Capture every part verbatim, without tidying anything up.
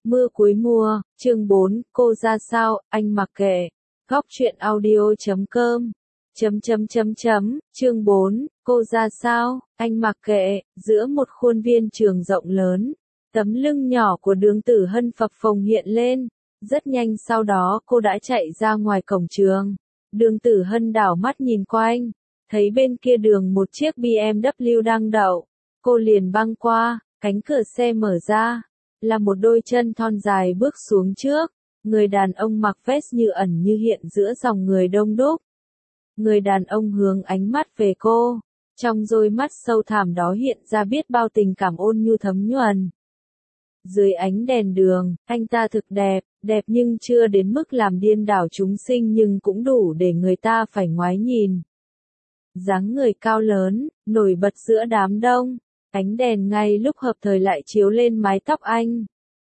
Mưa cuối mùa, chương bốn, cô ra sao, anh mặc kệ. Góc truyện audio chấm com. Chấm chấm chấm chấm, chương bốn, cô ra sao, anh mặc kệ, giữa một khuôn viên trường rộng lớn. Tấm lưng nhỏ của Đường Tử Hân phập phồng hiện lên. Rất nhanh sau đó cô đã chạy ra ngoài cổng trường. Đường Tử Hân đảo mắt nhìn quanh. Thấy bên kia đường một chiếc bê em vê đang đậu. Cô liền băng qua, cánh cửa xe mở ra. Là một đôi chân thon dài bước xuống trước. Người đàn ông mặc vest như ẩn như hiện giữa dòng người đông đúc. Người đàn ông hướng ánh mắt về cô. Trong đôi mắt sâu thẳm đó hiện ra biết bao tình cảm ôn nhu thấm nhuần. Dưới ánh đèn đường, anh ta thực đẹp, đẹp nhưng chưa đến mức làm điên đảo chúng sinh nhưng cũng đủ để người ta phải ngoái nhìn. Dáng người cao lớn, nổi bật giữa đám đông, ánh đèn ngay lúc hợp thời lại chiếu lên mái tóc anh.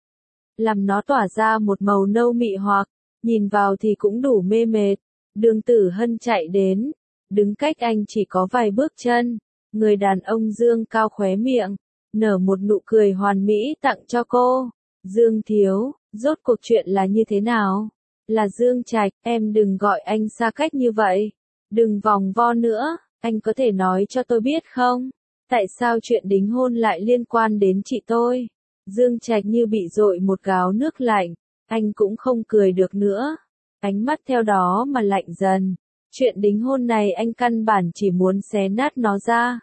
Làm nó tỏa ra một màu nâu mị hoặc, nhìn vào thì cũng đủ mê mệt. Đường Tử Hân chạy đến, đứng cách anh chỉ có vài bước chân. Người đàn ông dương cao khóe miệng, nở một nụ cười hoàn mỹ tặng cho cô. Dương thiếu, rốt cuộc chuyện là như thế nào? Là Dương Trạch, em đừng gọi anh xa cách như vậy. Đừng vòng vo nữa, anh có thể nói cho tôi biết không? Tại sao chuyện đính hôn lại liên quan đến chị tôi? Dương Trạch như bị dội một gáo nước lạnh, anh cũng không cười được nữa. Ánh mắt theo đó mà lạnh dần. Chuyện đính hôn này anh căn bản chỉ muốn xé nát nó ra.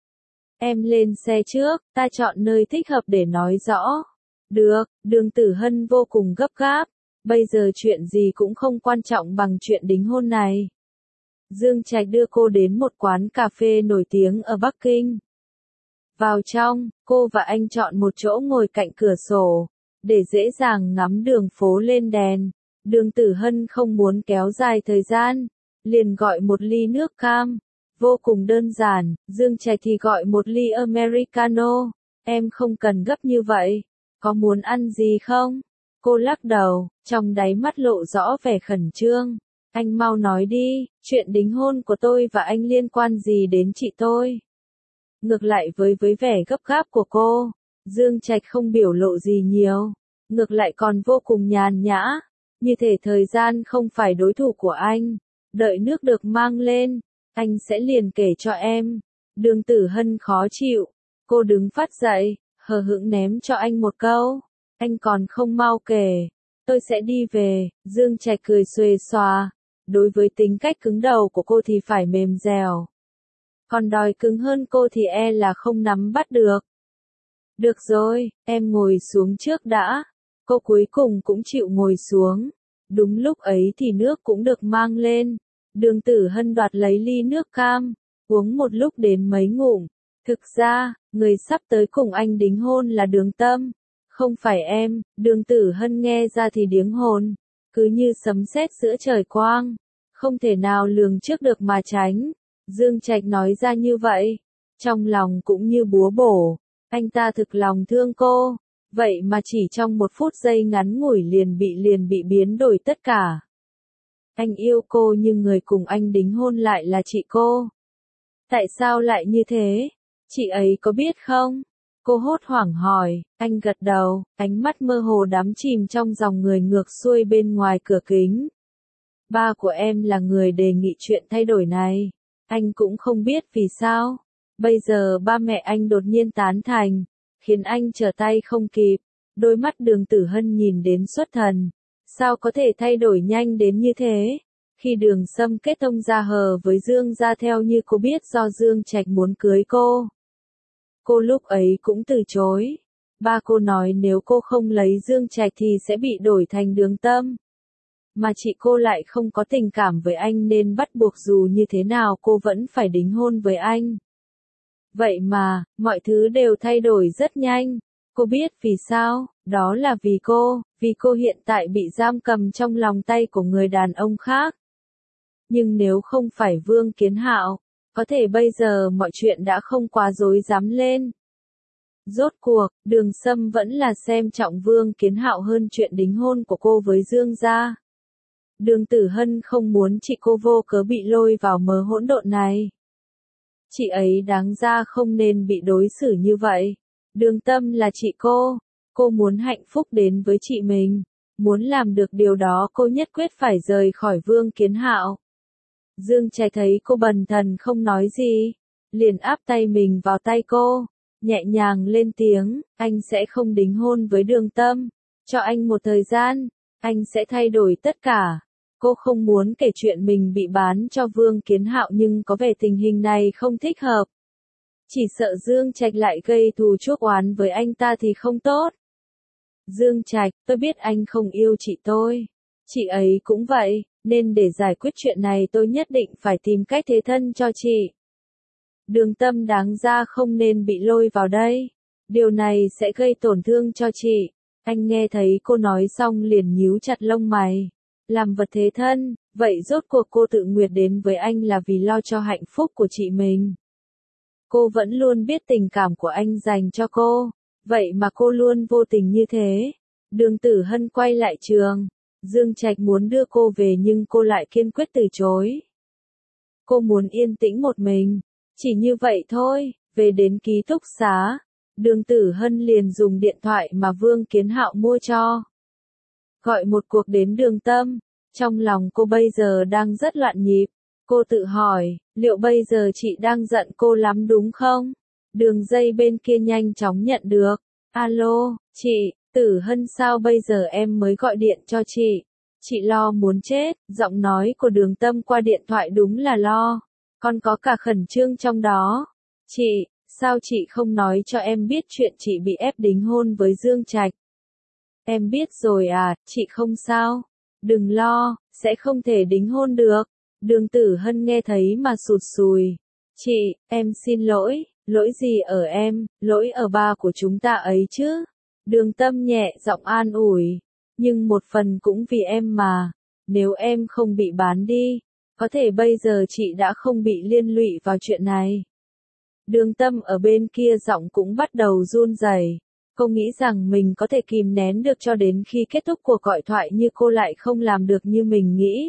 Em lên xe trước, ta chọn nơi thích hợp để nói rõ. Được, Đường Tử Hân vô cùng gấp gáp. Bây giờ chuyện gì cũng không quan trọng bằng chuyện đính hôn này. Dương Trạch đưa cô đến một quán cà phê nổi tiếng ở Bắc Kinh. Vào trong, cô và anh chọn một chỗ ngồi cạnh cửa sổ, để dễ dàng ngắm đường phố lên đèn. Đường Tử Hân không muốn kéo dài thời gian, liền gọi một ly nước cam. Vô cùng đơn giản, Dương Trạch thì gọi một ly Americano. Em không cần gấp như vậy, có muốn ăn gì không? Cô lắc đầu, trong đáy mắt lộ rõ vẻ khẩn trương. Anh mau nói đi, chuyện đính hôn của tôi và anh liên quan gì đến chị tôi? Ngược lại với với vẻ gấp gáp của cô, Dương Trạch không biểu lộ gì nhiều, ngược lại còn vô cùng nhàn nhã, như thể thời gian không phải đối thủ của anh. Đợi nước được mang lên, anh sẽ liền kể cho em. Đường Tử Hân khó chịu, cô đứng phát dậy, hờ hững ném cho anh một câu. Anh còn không mau kể, tôi sẽ đi về. Dương Trạch cười xuề xòa, đối với tính cách cứng đầu của cô thì phải mềm dẻo. Còn đòi cứng hơn cô thì e là không nắm bắt được. Được rồi, em ngồi xuống trước đã. Cô cuối cùng cũng chịu ngồi xuống. Đúng lúc ấy thì nước cũng được mang lên. Đường Tử Hân đoạt lấy ly nước cam, uống một lúc đến mấy ngụm. Thực ra, người sắp tới cùng anh đính hôn là Đường Tâm, không phải em. Đường Tử Hân nghe ra thì điếng hồn, cứ như sấm sét giữa trời quang, không thể nào lường trước được mà tránh. Dương Trạch nói ra như vậy, trong lòng cũng như búa bổ. Anh ta thực lòng thương cô, vậy mà chỉ trong một phút giây ngắn ngủi liền bị liền bị biến đổi tất cả. Anh yêu cô nhưng người cùng anh đính hôn lại là chị cô. Tại sao lại như thế? Chị ấy có biết không? Cô hốt hoảng hỏi. Anh gật đầu, ánh mắt mơ hồ đắm chìm trong dòng người ngược xuôi bên ngoài cửa kính. Ba của em là người đề nghị chuyện thay đổi này. Anh cũng không biết vì sao. Bây giờ ba mẹ anh đột nhiên tán thành, khiến anh trở tay không kịp. Đôi mắt Đường Tử Hân nhìn đến xuất thần. Sao có thể thay đổi nhanh đến như thế? Khi Đường Sâm kết thông gia hờ với Dương gia theo như cô biết do Dương Trạch muốn cưới cô. Cô lúc ấy cũng từ chối. Ba cô nói nếu cô không lấy Dương Trạch thì sẽ bị đổi thành Đường Tâm. Mà chị cô lại không có tình cảm với anh nên bắt buộc dù như thế nào cô vẫn phải đính hôn với anh. Vậy mà, mọi thứ đều thay đổi rất nhanh. Cô biết vì sao, đó là vì cô, vì cô hiện tại bị giam cầm trong lòng tay của người đàn ông khác. Nhưng nếu không phải Vương Kiến Hạo, có thể bây giờ mọi chuyện đã không quá rối rắm lên. Rốt cuộc, Đường Sâm vẫn là xem trọng Vương Kiến Hạo hơn chuyện đính hôn của cô với Dương gia. Đường Tử Hân không muốn chị cô vô cớ bị lôi vào mớ hỗn độn này. Chị ấy đáng ra không nên bị đối xử như vậy. Đường Tâm là chị cô, Cô muốn hạnh phúc đến với chị mình. Muốn làm được điều đó cô nhất quyết phải rời khỏi Vương Kiến Hạo. Dương Trạch thấy cô bần thần không nói gì, liền áp tay mình vào tay cô, nhẹ nhàng lên tiếng, anh sẽ không đính hôn với Đường Tâm, cho anh một thời gian, anh sẽ thay đổi tất cả. Cô không muốn kể chuyện mình bị bán cho Vương Kiến Hạo nhưng có vẻ tình hình này không thích hợp. Chỉ sợ Dương Trạch lại gây thù chuốc oán với anh ta thì không tốt. Dương Trạch, tôi biết anh không yêu chị tôi. Chị ấy cũng vậy, nên để giải quyết chuyện này tôi nhất định phải tìm cách thế thân cho chị. Đường Tâm đáng ra không nên bị lôi vào đây. Điều này sẽ gây tổn thương cho chị. Anh nghe thấy cô nói xong liền nhíu chặt lông mày. Làm vật thế thân, vậy rốt cuộc cô tự nguyện đến với anh là vì lo cho hạnh phúc của chị mình. Cô vẫn luôn biết tình cảm của anh dành cho cô, vậy mà cô luôn vô tình như thế. Đường Tử Hân quay lại trường. Dương Trạch muốn đưa cô về nhưng cô lại kiên quyết từ chối. Cô muốn yên tĩnh một mình. Chỉ như vậy thôi, về đến ký túc xá. Đường Tử Hân liền dùng điện thoại mà Vương Kiến Hạo mua cho. Gọi một cuộc đến Đường Tâm. Trong lòng cô bây giờ đang rất loạn nhịp. Cô tự hỏi, liệu bây giờ chị đang giận cô lắm đúng không? Đường dây bên kia nhanh chóng nhận được. Alo, chị, Tử Hân sao bây giờ em mới gọi điện cho chị? Chị lo muốn chết, giọng nói của Đường Tâm qua điện thoại đúng là lo. Còn có cả khẩn trương trong đó. Chị, sao chị không nói cho em biết chuyện chị bị ép đính hôn với Dương Trạch? Em biết rồi à, chị không sao. Đừng lo, sẽ không thể đính hôn được. Đường Tử Hân nghe thấy mà sụt sùi. Chị, em xin lỗi, lỗi gì ở em, lỗi ở ba của chúng ta ấy chứ. Đường Tâm nhẹ giọng an ủi. Nhưng một phần cũng vì em mà. Nếu em không bị bán đi, có thể bây giờ chị đã không bị liên lụy vào chuyện này. Đường Tâm ở bên kia giọng cũng bắt đầu run rẩy. Cô nghĩ rằng mình có thể kìm nén được cho đến khi kết thúc cuộc gọi thoại như cô lại không làm được như mình nghĩ.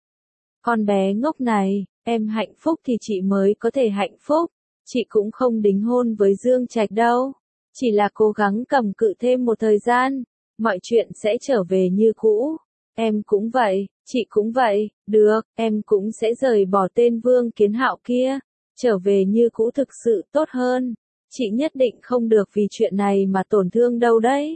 Con bé ngốc này, em hạnh phúc thì chị mới có thể hạnh phúc. Chị cũng không đính hôn với Dương Trạch đâu. Chỉ là cố gắng cầm cự thêm một thời gian. Mọi chuyện sẽ trở về như cũ. Em cũng vậy, chị cũng vậy, được, em cũng sẽ rời bỏ tên Vương Kiến Hạo kia. Trở về như cũ thực sự tốt hơn. Chị nhất định không được vì chuyện này mà tổn thương đâu đấy.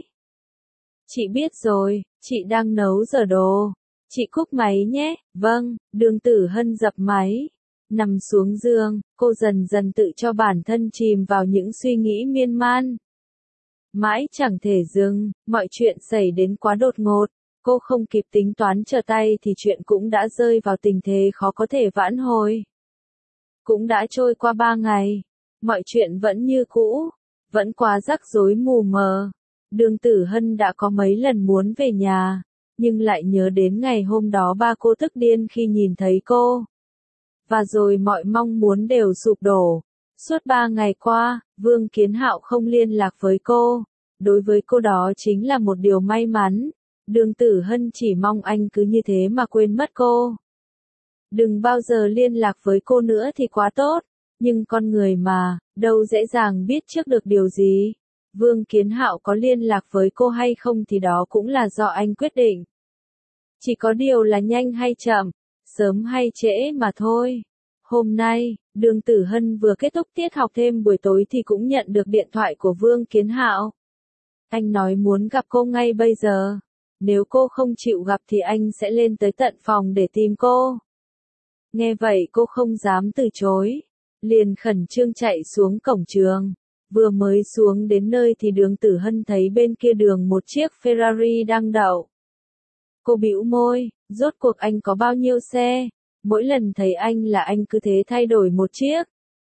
Chị biết rồi, chị đang nấu giờ đồ. Chị cúp máy nhé, vâng, Đường Tử Hân dập máy. Nằm xuống giường, cô dần dần tự cho bản thân chìm vào những suy nghĩ miên man. Mãi chẳng thể dừng, mọi chuyện xảy đến quá đột ngột. Cô không kịp tính toán trở tay thì chuyện cũng đã rơi vào tình thế khó có thể vãn hồi. Cũng đã trôi qua ba ngày. Mọi chuyện vẫn như cũ, vẫn quá rắc rối mù mờ. Đường Tử Hân đã có mấy lần muốn về nhà, nhưng lại nhớ đến ngày hôm đó ba cô tức điên khi nhìn thấy cô. Và rồi mọi mong muốn đều sụp đổ. Suốt ba ngày qua, Vương Kiến Hạo không liên lạc với cô. Đối với cô đó chính là một điều may mắn. Đường Tử Hân chỉ mong anh cứ như thế mà quên mất cô. Đừng bao giờ liên lạc với cô nữa thì quá tốt. Nhưng con người mà, đâu dễ dàng biết trước được điều gì. Vương Kiến Hạo có liên lạc với cô hay không thì đó cũng là do anh quyết định. Chỉ có điều là nhanh hay chậm, sớm hay trễ mà thôi. Hôm nay, Đường Tử Hân vừa kết thúc tiết học thêm buổi tối thì cũng nhận được điện thoại của Vương Kiến Hạo. Anh nói muốn gặp cô ngay bây giờ. Nếu cô không chịu gặp thì anh sẽ lên tới tận phòng để tìm cô. Nghe vậy cô không dám từ chối. Liền khẩn trương chạy xuống cổng trường. Vừa mới xuống đến nơi thì Đường Tử Hân thấy bên kia đường một chiếc Ferrari đang đậu. Cô bĩu môi, rốt cuộc anh có bao nhiêu xe? Mỗi lần thấy anh là anh cứ thế thay đổi một chiếc.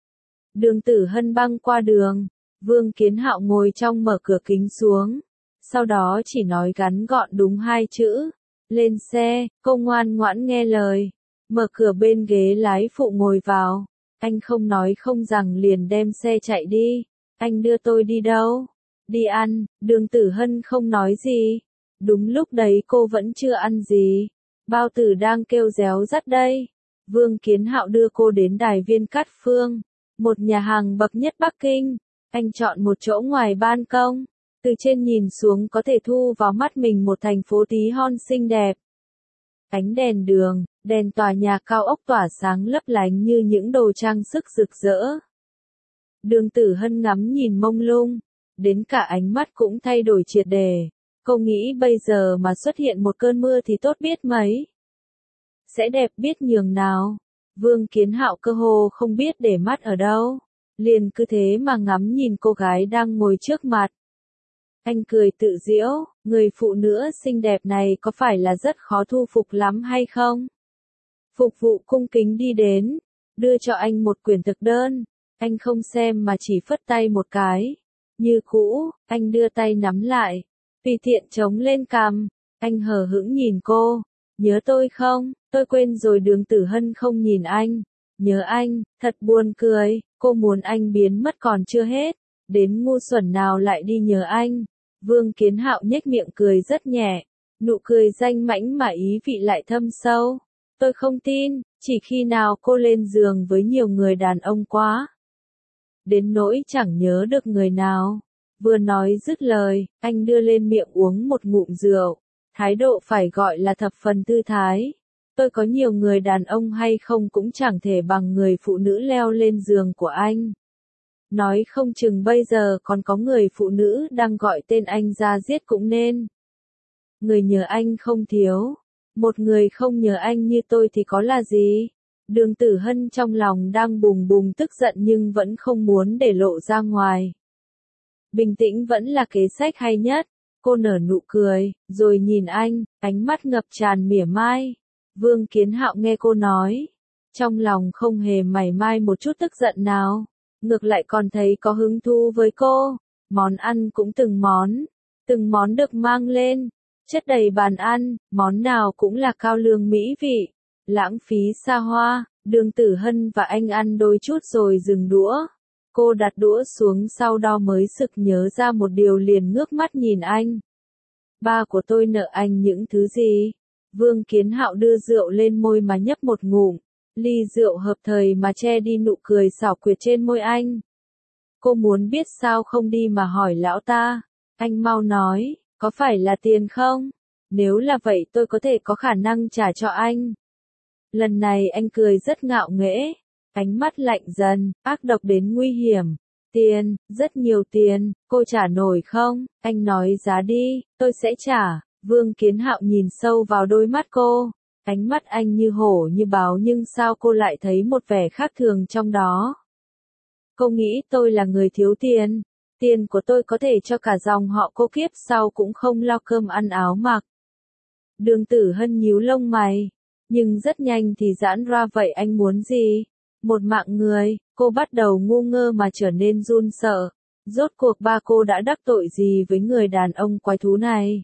Đường Tử Hân băng qua đường. Vương Kiến Hạo ngồi trong mở cửa kính xuống. Sau đó chỉ nói ngắn gọn đúng hai chữ. Lên xe, cô ngoan ngoãn nghe lời. Mở cửa bên ghế lái phụ ngồi vào. Anh không nói không rằng liền đem xe chạy đi. Anh đưa tôi đi đâu? Đi ăn. Đường Tử Hân không nói gì. Đúng lúc đấy cô vẫn chưa ăn gì. Bao tử đang kêu réo rắt đây. Vương Kiến Hạo đưa cô đến đài Viên Cát Phương. Một nhà hàng bậc nhất Bắc Kinh. Anh chọn một chỗ ngoài ban công. Từ trên nhìn xuống có thể thu vào mắt mình một thành phố tí hon xinh đẹp. Ánh đèn đường, đèn tòa nhà cao ốc tỏa sáng lấp lánh như những đồ trang sức rực rỡ. Đường Tử Hân ngắm nhìn mông lung, đến cả ánh mắt cũng thay đổi triệt để. Cô nghĩ bây giờ mà xuất hiện một cơn mưa thì tốt biết mấy. Sẽ đẹp biết nhường nào. Vương Kiến Hạo cơ hồ không biết để mắt ở đâu. Liền cứ thế mà ngắm nhìn cô gái đang ngồi trước mặt. Anh cười tự giễu, người phụ nữ xinh đẹp này có phải là rất khó thu phục lắm hay không? Phục vụ cung kính đi đến, đưa cho anh một quyển thực đơn. Anh không xem mà chỉ phất tay một cái. Như cũ, anh đưa tay nắm lại. Tùy tiện chống lên cằm. Anh hờ hững nhìn cô. Nhớ tôi không? Tôi quên rồi. Đường Tử Hân không nhìn anh. Nhớ anh, thật buồn cười. Cô muốn anh biến mất còn chưa hết. Đến ngu xuẩn nào lại đi nhớ anh. Vương Kiến Hạo nhếch miệng cười rất nhẹ. Nụ cười danh mãnh mà ý vị lại thâm sâu. Tôi không tin, chỉ khi nào cô lên giường với nhiều người đàn ông quá. Đến nỗi chẳng nhớ được người nào. Vừa nói dứt lời, anh đưa lên miệng uống một ngụm rượu. Thái độ phải gọi là thập phần tư thái. Tôi có nhiều người đàn ông hay không cũng chẳng thể bằng người phụ nữ leo lên giường của anh. Nói không chừng bây giờ còn có người phụ nữ đang gọi tên anh ra giết cũng nên. Người nhớ anh không thiếu. Một người không nhớ anh như tôi thì có là gì? Đường Tử Hân trong lòng đang bùng bùng tức giận nhưng vẫn không muốn để lộ ra ngoài. Bình tĩnh vẫn là kế sách hay nhất. Cô nở nụ cười, rồi nhìn anh, ánh mắt ngập tràn mỉa mai. Vương Kiến Hạo nghe cô nói. Trong lòng không hề mảy may một chút tức giận nào. Ngược lại còn thấy có hứng thú với cô. Món ăn cũng từng món. Từng món được mang lên. Chất đầy bàn ăn, món nào cũng là cao lương mỹ vị. Lãng phí xa hoa. Đường Tử Hân và anh ăn đôi chút rồi dừng đũa. Cô đặt đũa xuống sau đó mới sực nhớ ra một điều liền ngước mắt nhìn anh. Ba của tôi nợ anh những thứ gì? Vương Kiến Hạo đưa rượu lên môi mà nhấp một ngụm. Ly rượu hợp thời mà che đi nụ cười xảo quyệt trên môi anh. Cô muốn biết sao không đi mà hỏi lão ta. Anh mau nói, có phải là tiền không? Nếu là vậy tôi có thể có khả năng trả cho anh. Lần này anh cười rất ngạo nghễ. Ánh mắt lạnh dần, ác độc đến nguy hiểm. Tiền, rất nhiều tiền, cô trả nổi không? Anh nói giá đi, tôi sẽ trả. Vương Kiến Hạo nhìn sâu vào đôi mắt cô. Ánh mắt anh như hổ như báo nhưng sao cô lại thấy một vẻ khác thường trong đó? Cô nghĩ tôi là người thiếu tiền. Tiền của tôi có thể cho cả dòng họ cô kiếp sau cũng không lo cơm ăn áo mặc. Đường Tử Hân nhíu lông mày. Nhưng rất nhanh thì giãn ra vậy anh muốn gì? Một mạng người, cô bắt đầu ngu ngơ mà trở nên run sợ. Rốt cuộc ba cô đã đắc tội gì với người đàn ông quái thú này?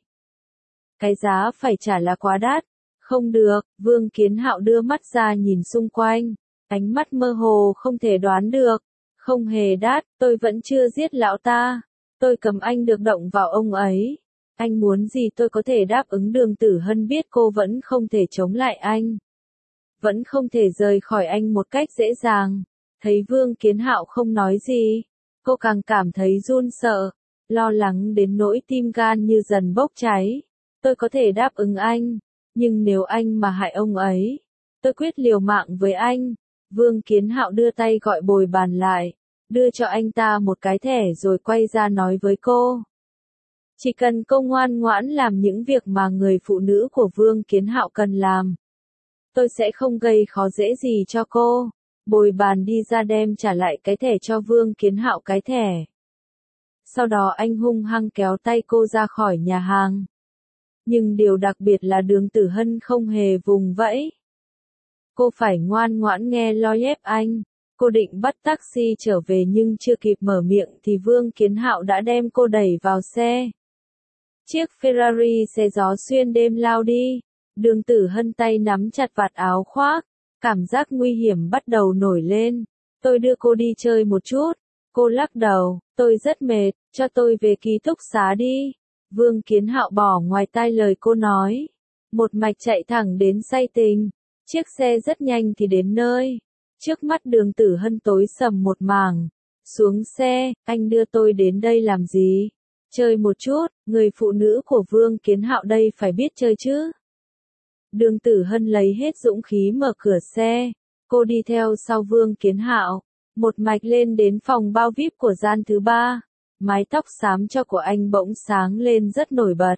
Cái giá phải trả là quá đắt. Không được, Vương Kiến Hạo đưa mắt ra nhìn xung quanh. Ánh mắt mơ hồ không thể đoán được. Không hề đắt, tôi vẫn chưa giết lão ta. Tôi cầm anh được động vào ông ấy. Anh muốn gì tôi có thể đáp ứng. Đường Tử Hân biết cô vẫn không thể chống lại anh. Vẫn không thể rời khỏi anh một cách dễ dàng. Thấy Vương Kiến Hạo không nói gì. Cô càng cảm thấy run sợ. Lo lắng đến nỗi tim gan như dần bốc cháy. Tôi có thể đáp ứng anh. Nhưng nếu anh mà hại ông ấy. Tôi quyết liều mạng với anh. Vương Kiến Hạo đưa tay gọi bồi bàn lại. Đưa cho anh ta một cái thẻ rồi quay ra nói với cô. Chỉ cần cô ngoan ngoãn làm những việc mà người phụ nữ của Vương Kiến Hạo cần làm. Tôi sẽ không gây khó dễ gì cho cô. Bồi bàn đi ra đem trả lại cái thẻ cho Vương Kiến Hạo cái thẻ. Sau đó anh hung hăng kéo tay cô ra khỏi nhà hàng. Nhưng điều đặc biệt là Đường Tử Hân không hề vùng vẫy. Cô phải ngoan ngoãn nghe lo ép anh. Cô định bắt taxi trở về nhưng chưa kịp mở miệng thì Vương Kiến Hạo đã đem cô đẩy vào xe. Chiếc Ferrari xe gió xuyên đêm lao đi. Đường Tử Hân tay nắm chặt vạt áo khoác. Cảm giác nguy hiểm bắt đầu nổi lên. Tôi đưa cô đi chơi một chút. Cô lắc đầu. Tôi rất mệt, cho tôi về ký túc xá đi. Vương Kiến Hạo bỏ ngoài tai lời cô nói. Một mạch chạy thẳng đến say tình. Chiếc xe rất nhanh thì đến nơi. Trước mắt Đường Tử Hân tối sầm một mảng. Xuống xe, anh đưa tôi đến đây làm gì? Chơi một chút, người phụ nữ của Vương Kiến Hạo đây phải biết chơi chứ. Đường Tử Hân lấy hết dũng khí mở cửa xe, cô đi theo sau Vương Kiến Hạo, một mạch lên đến phòng bao vi ai pi của gian thứ ba. Mái tóc xám cho của anh bỗng sáng lên rất nổi bật.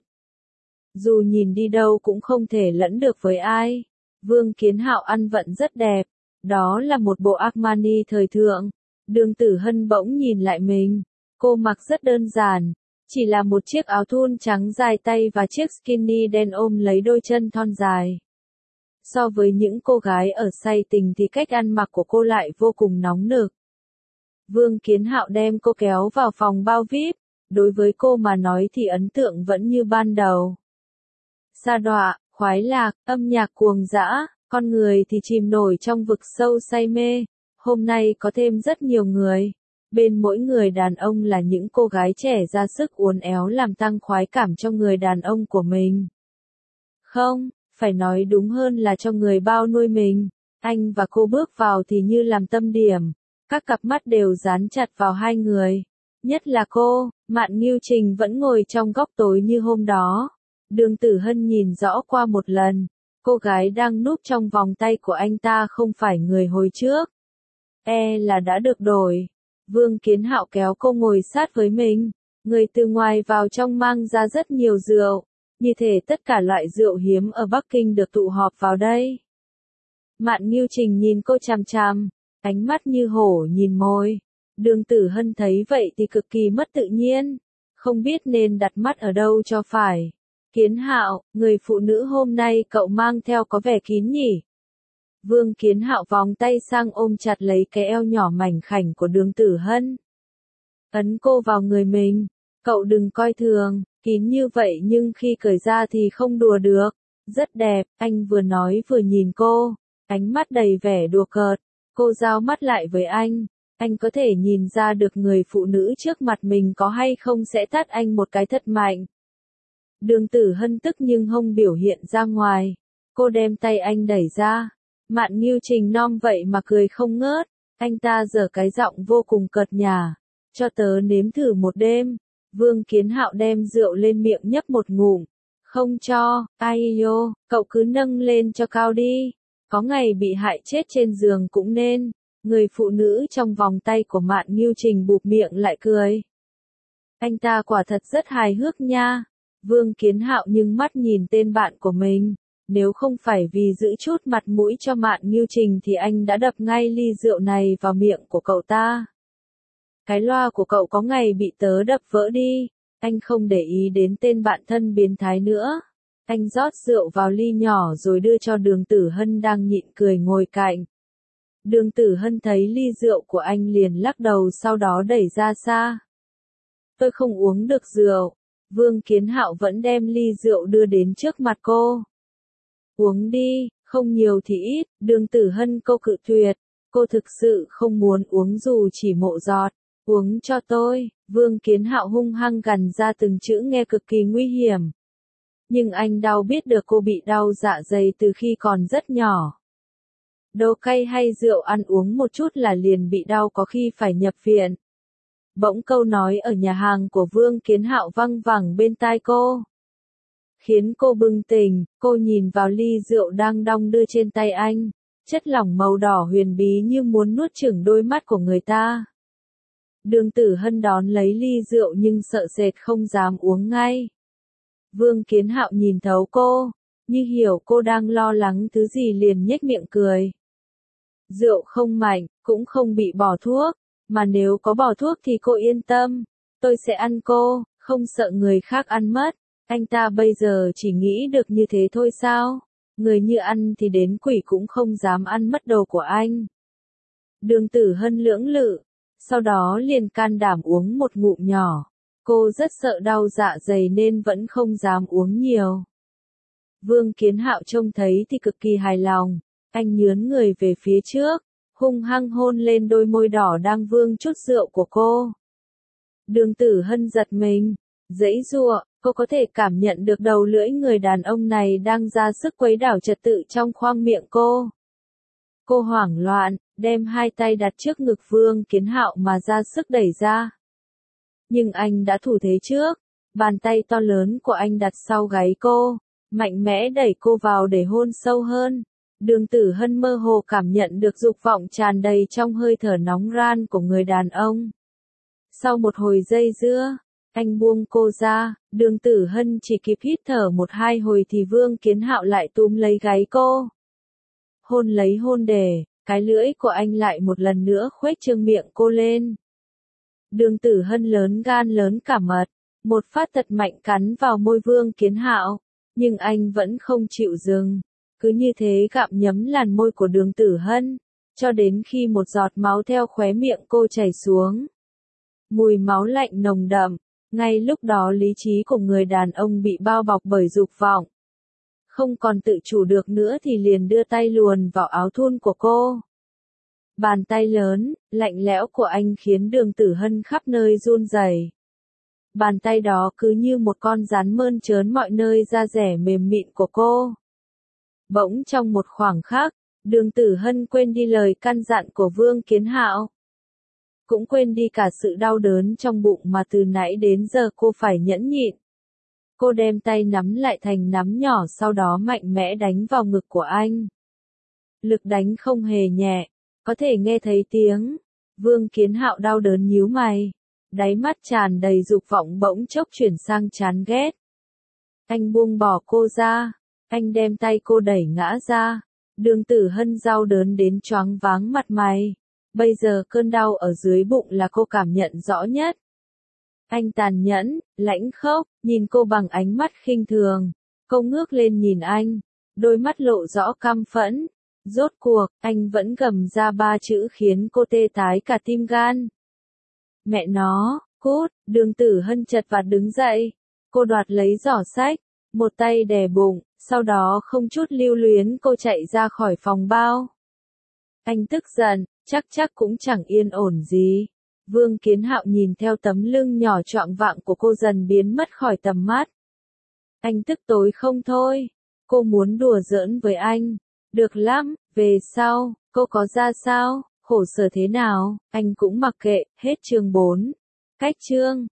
Dù nhìn đi đâu cũng không thể lẫn được với ai. Vương Kiến Hạo ăn vận rất đẹp, đó là một bộ Armani thời thượng. Đường Tử Hân bỗng nhìn lại mình, cô mặc rất đơn giản, chỉ là một chiếc áo thun trắng dài tay và chiếc skinny đen ôm lấy đôi chân thon dài. So với những cô gái ở say tình thì cách ăn mặc của cô lại vô cùng nóng nực. Vương Kiến Hạo đem cô kéo vào phòng bao vi ai pi, đối với cô mà nói thì ấn tượng vẫn như ban đầu. Sa đọa, khoái lạc, âm nhạc cuồng dã, con người thì chìm nổi trong vực sâu say mê. Hôm nay có thêm rất nhiều người. Bên mỗi người đàn ông là những cô gái trẻ ra sức uốn éo làm tăng khoái cảm cho người đàn ông của mình. Không, phải nói đúng hơn là cho người bao nuôi mình. Anh và cô bước vào thì như làm tâm điểm. Các cặp mắt đều dán chặt vào hai người. Nhất là cô, Mạn Ngưu Trình vẫn ngồi trong góc tối như hôm đó. Đường Tử Hân nhìn rõ qua một lần. Cô gái đang núp trong vòng tay của anh ta không phải người hồi trước. E là đã được đổi. Vương Kiến Hạo kéo cô ngồi sát với mình. Người từ ngoài vào trong mang ra rất nhiều rượu. Như thể tất cả loại rượu hiếm ở Bắc Kinh được tụ họp vào đây. Mạn Ngưu Trình nhìn cô chằm chằm, ánh mắt như hổ nhìn mồi. Đường Tử Hân thấy vậy thì cực kỳ mất tự nhiên. Không biết nên đặt mắt ở đâu cho phải. Kiến Hạo, người phụ nữ hôm nay cậu mang theo có vẻ kín nhỉ? Vương Kiến Hạo vòng tay sang ôm chặt lấy cái eo nhỏ mảnh khảnh của Đường Tử Hân. Ấn cô vào người mình. Cậu đừng coi thường, kín như vậy nhưng khi cởi ra thì không đùa được. Rất đẹp, anh vừa nói vừa nhìn cô. Ánh mắt đầy vẻ đùa cợt. Cô giao mắt lại với anh. Anh có thể nhìn ra được người phụ nữ trước mặt mình có hay không sẽ tát anh một cái thật mạnh. Đường Tử Hân tức nhưng không biểu hiện ra ngoài. Cô đem tay anh đẩy ra. Mạn Ngưu Trình nom vậy mà cười không ngớt. Anh ta giở cái giọng vô cùng cợt nhả. Cho tớ nếm thử một đêm. Vương Kiến Hạo đem rượu lên miệng nhấp một ngụm. Không cho, ai yo, cậu cứ nâng lên cho cao đi. Có ngày bị hại chết trên giường cũng nên. Người phụ nữ trong vòng tay của Mạn Ngưu Trình bụp miệng lại cười. Anh ta quả thật rất hài hước nha. Vương Kiến Hạo nhưng mắt nhìn tên bạn của mình. Nếu không phải vì giữ chút mặt mũi cho Mạn Ngưu Trình thì anh đã đập ngay ly rượu này vào miệng của cậu ta. Cái loa của cậu có ngày bị tớ đập vỡ đi. Anh không để ý đến tên bạn thân biến thái nữa. Anh rót rượu vào ly nhỏ rồi đưa cho Đường Tử Hân đang nhịn cười ngồi cạnh. Đường Tử Hân thấy ly rượu của anh liền lắc đầu sau đó đẩy ra xa. Tôi không uống được rượu. Vương Kiến Hạo vẫn đem ly rượu đưa đến trước mặt cô. Uống đi, không nhiều thì ít. Đường Tử Hân cô cự tuyệt. Cô thực sự không muốn uống dù chỉ mộ giọt. Uống cho tôi. Vương Kiến Hạo hung hăng gằn ra từng chữ nghe cực kỳ nguy hiểm. Nhưng anh đau biết được cô bị đau dạ dày từ khi còn rất nhỏ. Đồ cay hay rượu ăn uống một chút là liền bị đau có khi phải nhập viện. Bỗng câu nói ở nhà hàng của Vương Kiến Hạo văng vẳng bên tai cô. Khiến cô bừng tỉnh, cô nhìn vào ly rượu đang đong đưa trên tay anh. Chất lỏng màu đỏ huyền bí như muốn nuốt chửng đôi mắt của người ta. Đường Tử Hân đón lấy ly rượu nhưng sợ sệt không dám uống ngay. Vương Kiến Hạo nhìn thấu cô, như hiểu cô đang lo lắng thứ gì liền nhếch miệng cười. Rượu không mạnh, cũng không bị bỏ thuốc, mà nếu có bỏ thuốc thì cô yên tâm, tôi sẽ ăn cô, không sợ người khác ăn mất. Anh ta bây giờ chỉ nghĩ được như thế thôi sao? Người như ăn thì đến quỷ cũng không dám ăn mất đồ của anh. Đường Tử Hân lưỡng lự, sau đó liền can đảm uống một ngụm nhỏ. Cô rất sợ đau dạ dày nên vẫn không dám uống nhiều. Vương Kiến Hạo trông thấy thì cực kỳ hài lòng. Anh nhướn người về phía trước, hung hăng hôn lên đôi môi đỏ đang vương chút rượu của cô. Đường Tử Hân giật mình, giãy giụa, cô có thể cảm nhận được đầu lưỡi người đàn ông này đang ra sức quấy đảo trật tự trong khoang miệng cô. Cô hoảng loạn, đem hai tay đặt trước ngực Vương Kiến Hạo mà ra sức đẩy ra. Nhưng anh đã thủ thế trước, Bàn tay to lớn của anh đặt sau gáy cô, mạnh mẽ đẩy cô vào để hôn sâu hơn. Đường Tử Hân mơ hồ cảm nhận được dục vọng tràn đầy trong hơi thở nóng ran của người đàn ông. Sau một hồi dây dưa, anh buông cô ra, Đường Tử Hân chỉ kịp hít thở một hai hồi thì Vương Kiến Hạo lại túm lấy gáy cô. Hôn lấy hôn để, cái lưỡi của anh lại một lần nữa khuếch trương miệng cô lên. Đường Tử Hân lớn gan lớn cả mật, một phát thật mạnh cắn vào môi Vương Kiến Hạo, nhưng anh vẫn không chịu dừng. Cứ như thế gặm nhấm làn môi của Đường Tử Hân, cho đến khi một giọt máu theo khóe miệng cô chảy xuống. Mùi máu lạnh nồng đậm, ngay lúc đó lý trí của người đàn ông bị bao bọc bởi dục vọng. Không còn tự chủ được nữa thì liền đưa tay luồn vào áo thun của cô. Bàn tay lớn, lạnh lẽo của anh khiến Đường Tử Hân khắp nơi run rẩy. Bàn tay đó cứ như một con rắn mơn trớn mọi nơi da dẻ mềm mịn của cô. Bỗng trong một khoảng khắc, Đường Tử Hân quên đi lời căn dặn của Vương Kiến Hạo. Cũng quên đi cả sự đau đớn trong bụng mà từ nãy đến giờ cô phải nhẫn nhịn. Cô đem tay nắm lại thành nắm nhỏ sau đó mạnh mẽ đánh vào ngực của anh. Lực đánh không hề nhẹ, có thể nghe thấy tiếng. Vương Kiến Hạo đau đớn nhíu mày. Đáy mắt tràn đầy dục vọng bỗng chốc chuyển sang chán ghét. Anh buông bỏ cô ra. Anh đem tay cô đẩy ngã ra. Đường Tử Hân đau đớn đến choáng váng mặt mày. Bây giờ cơn đau ở dưới bụng là cô cảm nhận rõ nhất. Anh tàn nhẫn, lãnh khốc, nhìn cô bằng ánh mắt khinh thường. Cô ngước lên nhìn anh, đôi mắt lộ rõ căm phẫn. Rốt cuộc, anh vẫn gầm ra ba chữ khiến cô tê tái cả tim gan. Mẹ nó, cút, Đường Tử Hân chật vật đứng dậy. Cô đoạt lấy giỏ sách, một tay đè bụng, sau đó không chút lưu luyến cô chạy ra khỏi phòng bao. Anh tức giận, chắc chắc cũng chẳng yên ổn gì. Vương Kiến Hạo nhìn theo tấm lưng nhỏ choạng vạng của cô dần biến mất khỏi tầm mắt. Anh tức tối không thôi. Cô muốn đùa giỡn với anh. Được lắm, về sau, cô có ra sao, khổ sở thế nào, anh cũng mặc kệ, hết chương bốn. Cách chương.